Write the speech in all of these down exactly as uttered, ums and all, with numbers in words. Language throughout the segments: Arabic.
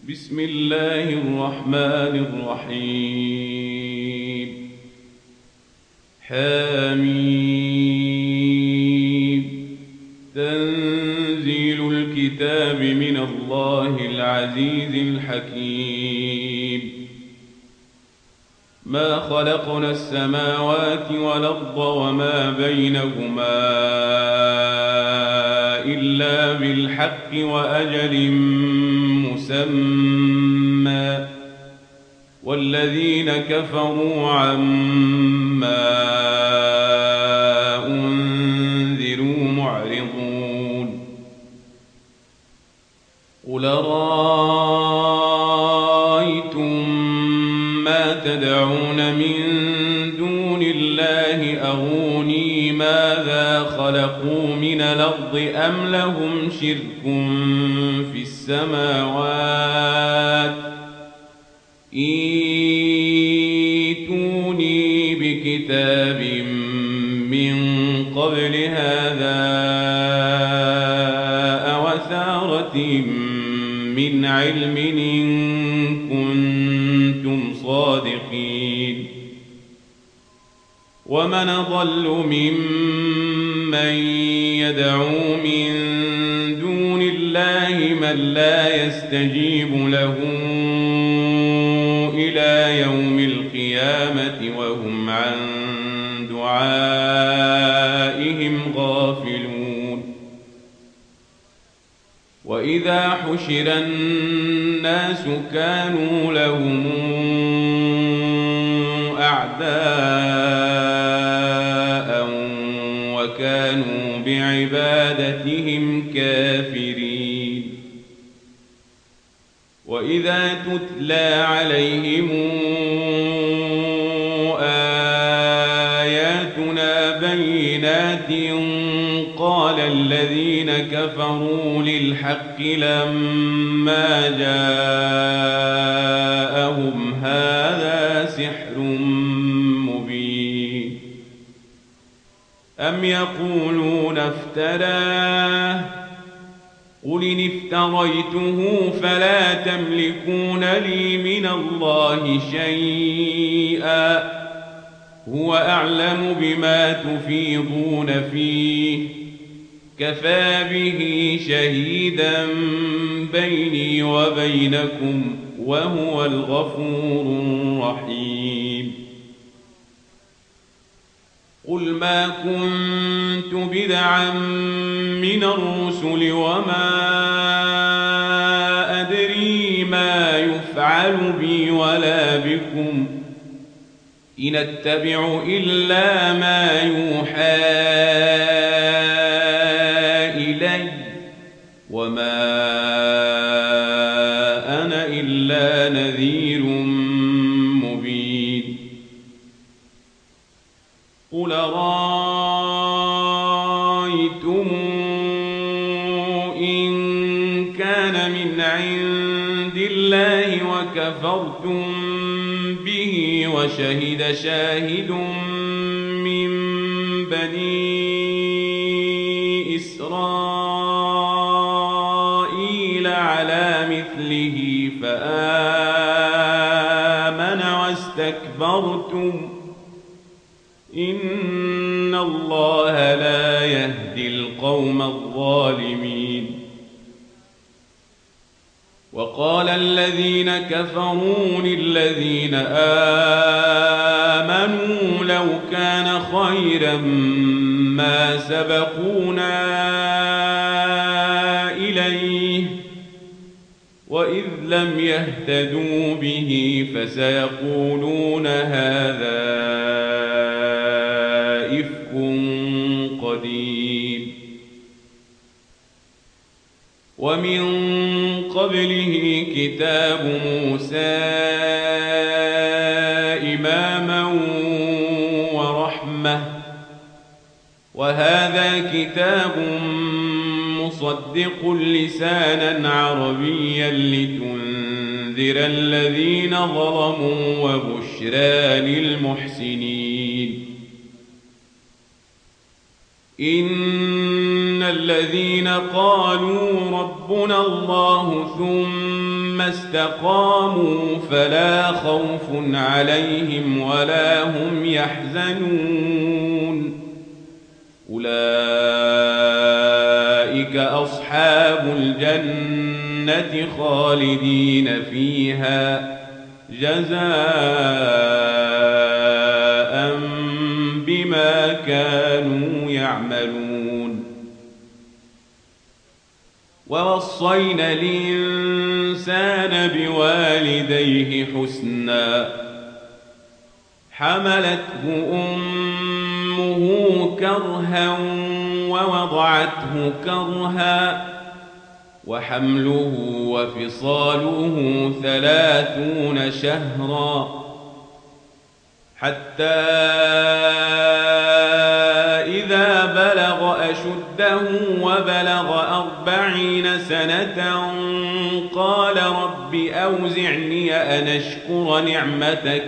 بسم الله الرحمن الرحيم. حميم. تنزيل الكتاب من الله العزيز الحكيم. ما خلقنا السماوات والأرض وما بينهما إلا بالحق وأجل مسمى، والذين كفروا عما أنذروا معرضون. قل رأيتم ما تدعون من دون الله أروني ماذا خلقوا من الأرض أم لهم شرك في السماوات، ائتوني بكتاب من قبل هذا أو أثارة من علم إن كنتم صادقين. ومن أضل ممن يدعو من دون الله من لا يستجيب له إلى يوم القيامة وهم عن دعائهم غافلون. وإذا حشر الناس كانوا لهم أعداء وكانوا بعبادتهم كافرين. وإذا تتلى عليهم آياتنا بينات قال الذين كفروا للحق لما جاءهم هذا سحر مبين. أم يقولون افتراه قل إن افتريته فلا تملكون لي من الله شيئا هو أعلم بما تفيضون فيه كفى به شهيدا بيني وبينكم وهو الغفور الرحيم. قل ما كنت بدعا من الرسل وما أدري ما يفعل بي ولا بكم إن أتبع إلا ما يوحى إلي وما أنا إلا نذير مبين. قل رأيتم إن كان من عند الله وكفرتم به وشهد شاهد من بني إسرائيل على مثله فآمن واستكبرتم إن الله لا يهدي القوم الظالمين. وقال الذين كفروا للذين آمنوا لو كان خيرا ما سبقونا إليه وإذ لم يهتدوا به فسيقولون هذا إفك قديم. ومن قبله كتاب موسى إماما ورحمة وهذا كتاب مصدق لسانا عربيا لتنذر الذين ظلموا وبشرى للمحسنين. إن الذين قالوا ربنا الله ثم استقاموا فلا خوف عليهم ولا هم يحزنون أولئك أصحاب الجنة خالدين فيها جزاء بما كانوا يعملون ووصينا الإنسان بوالديه حسنا حملته أمه كرها ووضعته كرها وحمله وفصاله ثلاثون شهرا حتى إذا بلغ أشده وبلغ أربعين سنة قال رب أوزعني أن أشكر نعمتك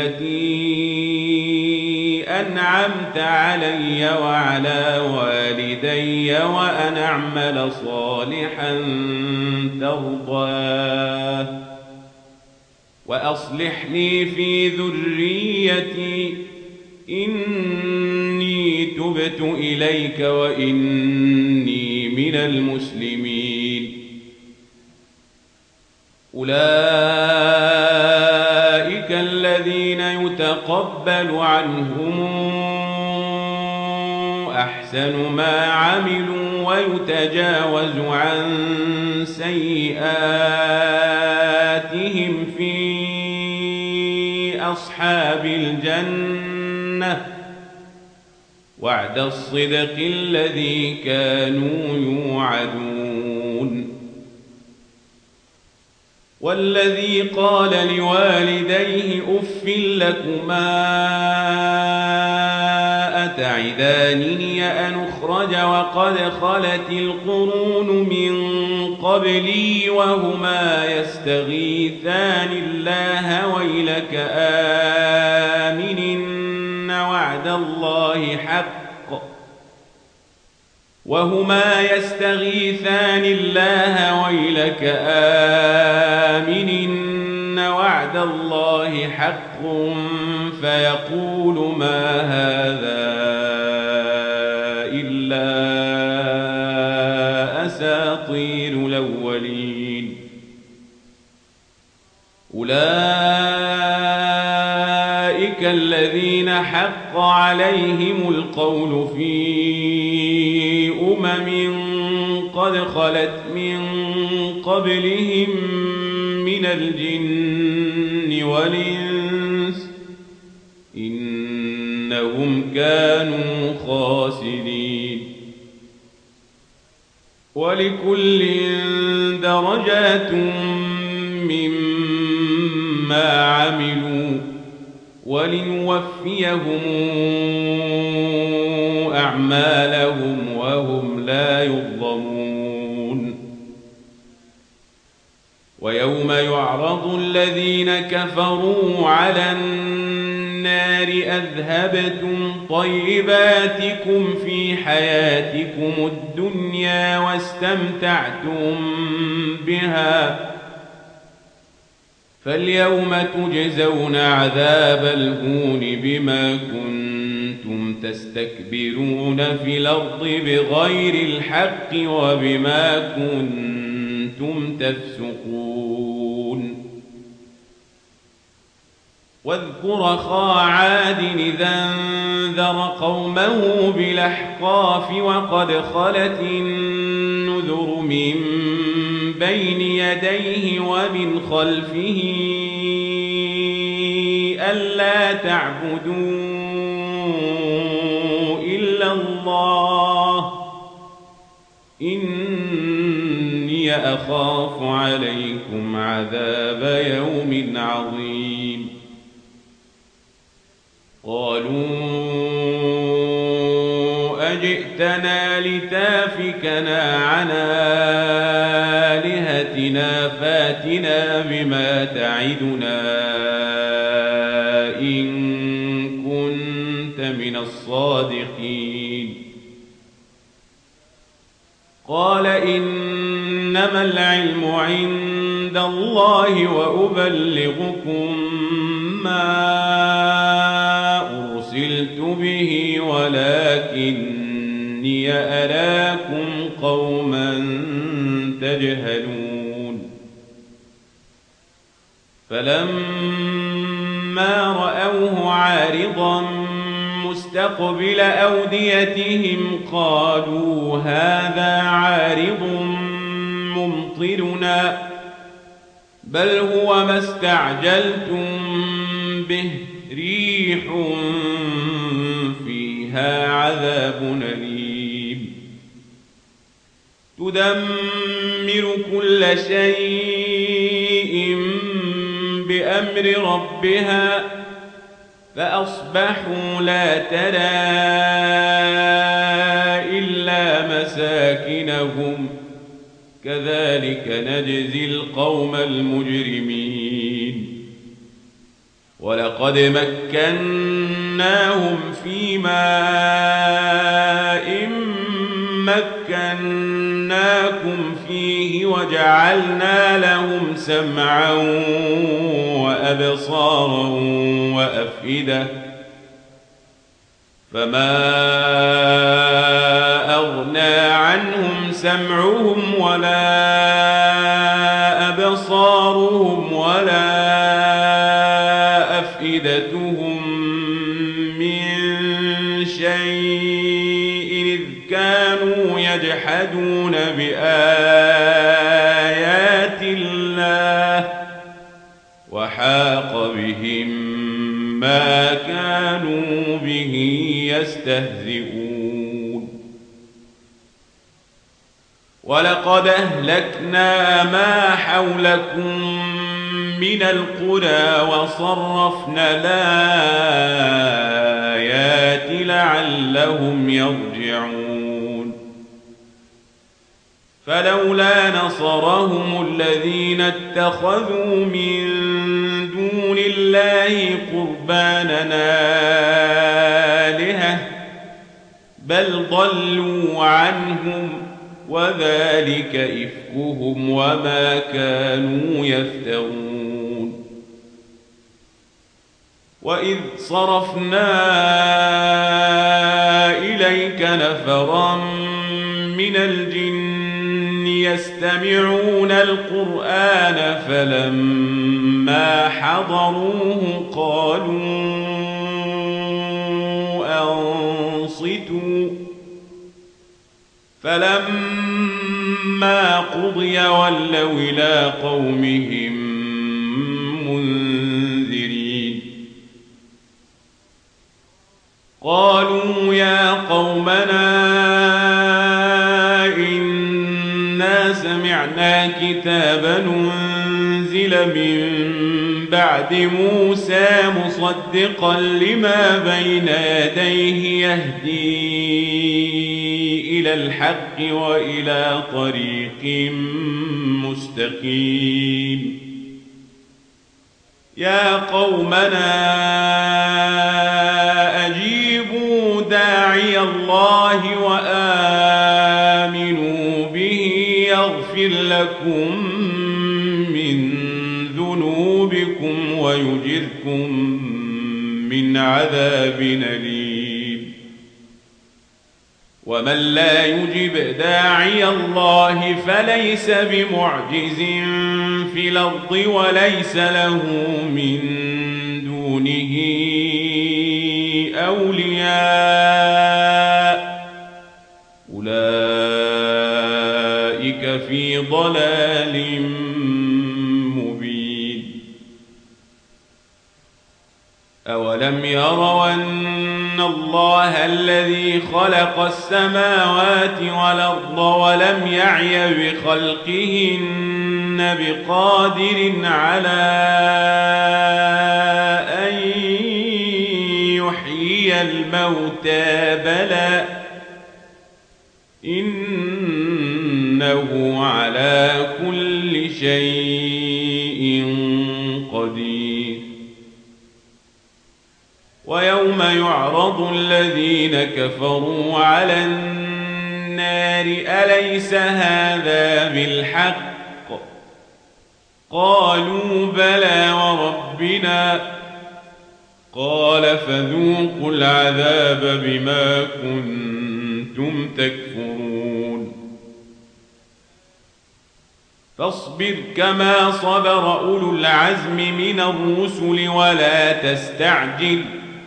التي أنعمت علي وعلى والدي وأن أعمل صالحا ترضاه وأصلح لي في ذريتي إني تبت إليك وإني من المسلمين أولئك الذين يتقبل عنهم أحسن ما عملوا ويتجاوز عن سيئاتهم في أصحاب الجنة وعد الصدق الذي كانوا يوعدون والذي قال لوالديه أف لكما أتعدانني أن أخرج وقد خلت القرون من قبلي وهما يستغيثان الله ويلك آمن وعد الله حق وهما يستغيثان الله ويلك آمن وعد الله حق فيقول ما هذا إلا أساطير الأولين أولئك الذين حق عليهم القول في أمم قد خلت من قبلهم من الجن والإنس إنهم كانوا خاسرين ولكل درجات مما عملوا ولنوفيهم أعمالهم وهم لا يظلمون ويوم يعرض الذين كفروا على النار أذهبتم طيباتكم في حياتكم الدنيا واستمتعتم بها فاليوم تجزون عذاب الهون بما كنتم تستكبرون في الأرض بغير الحق وبما كنتم تفسقون واذكر أخا عاد إذا أنذر قومه بالأحقاف وقد خلت النذر من بين يديه ومن خلفه ألا تعبدوا إلا الله إني أخاف عليكم عذاب يوم عظيم قالوا أجئتنا لتافكنا عن آلهتنا فاتنا بما تعدنا إن كنت من الصادقين قال إنما العلم عند الله وأبلغكم ما أرسلت به ولكني أراكم قوما تجهلون فلما رأوه عارضا مستقبل أوديتهم قالوا هذا عارض ممطرنا بل هو ما استعجلتم به ريح فيها عذاب أليم تدمر كل شيء بأمر ربها فأصبحوا لا ترى إلا مساكنهم كذلك نجزي القوم المجرمين ولقد مكناهم في ماء مكناكم فيه وجعلنا لهم سمعا وأبصارا وأفئدة فما أغنى عنهم سمعهم ولا أبصارهم ولا أفئدتهم من شيء إذ كانوا يجحدون بآيات الله وحاق بهم ما كانوا به يستهزئون ولقد أهلكنا ما حولكم من القرى وصرفنا الآيات لعلهم يرجعون فلولا نصرهم الذين اتخذوا من دون الله قرباننا آلهة بل ضلوا عنهم وذلك إفكهم وما كانوا يفترون وإذ صرفنا إليك نفرا من الجن يستمعون القرآن فلما حضروه قالوا أنصتوا فلما قضي ولوا إلى قومهم منذرين قالوا يا قومنا إنا سمعنا كتابا أنزل من بعد موسى مصدقا لما بين يديه يهدي إلى الحق وإلى طريق مستقيم يا قومنا أجيبوا داعي الله وآمنوا به يغفر لكم من ذنوبكم ويجركم من عذاب أليم ومن لا يجب داعي الله فليس بمعجز في الأرض وليس له من دونه أولياء أولئك في ضلال مبين أولم يروا أن الله الذي خلق السماوات والأرض ولم يعي بخلقهن بقادر على أن يحيي الموتى بلى إنه على كل شيء قدير ويوم يعرض الذين كفروا على النار النار أليس هذا بالحق قالوا بلى وربنا قال فذوقوا العذاب بما كنتم تكفرون فاصبر كما صبر أولو العزم من الرسل ولا تستعجل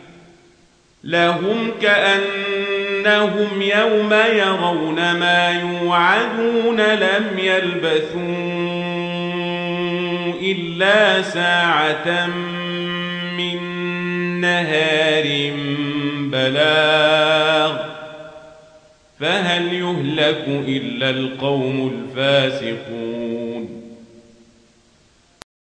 لهم كأنهم يوم يرون ما يوعدون لم يلبثوا إلا ساعة من نهار بلاغ فهل يهلك إلا القوم الفاسقون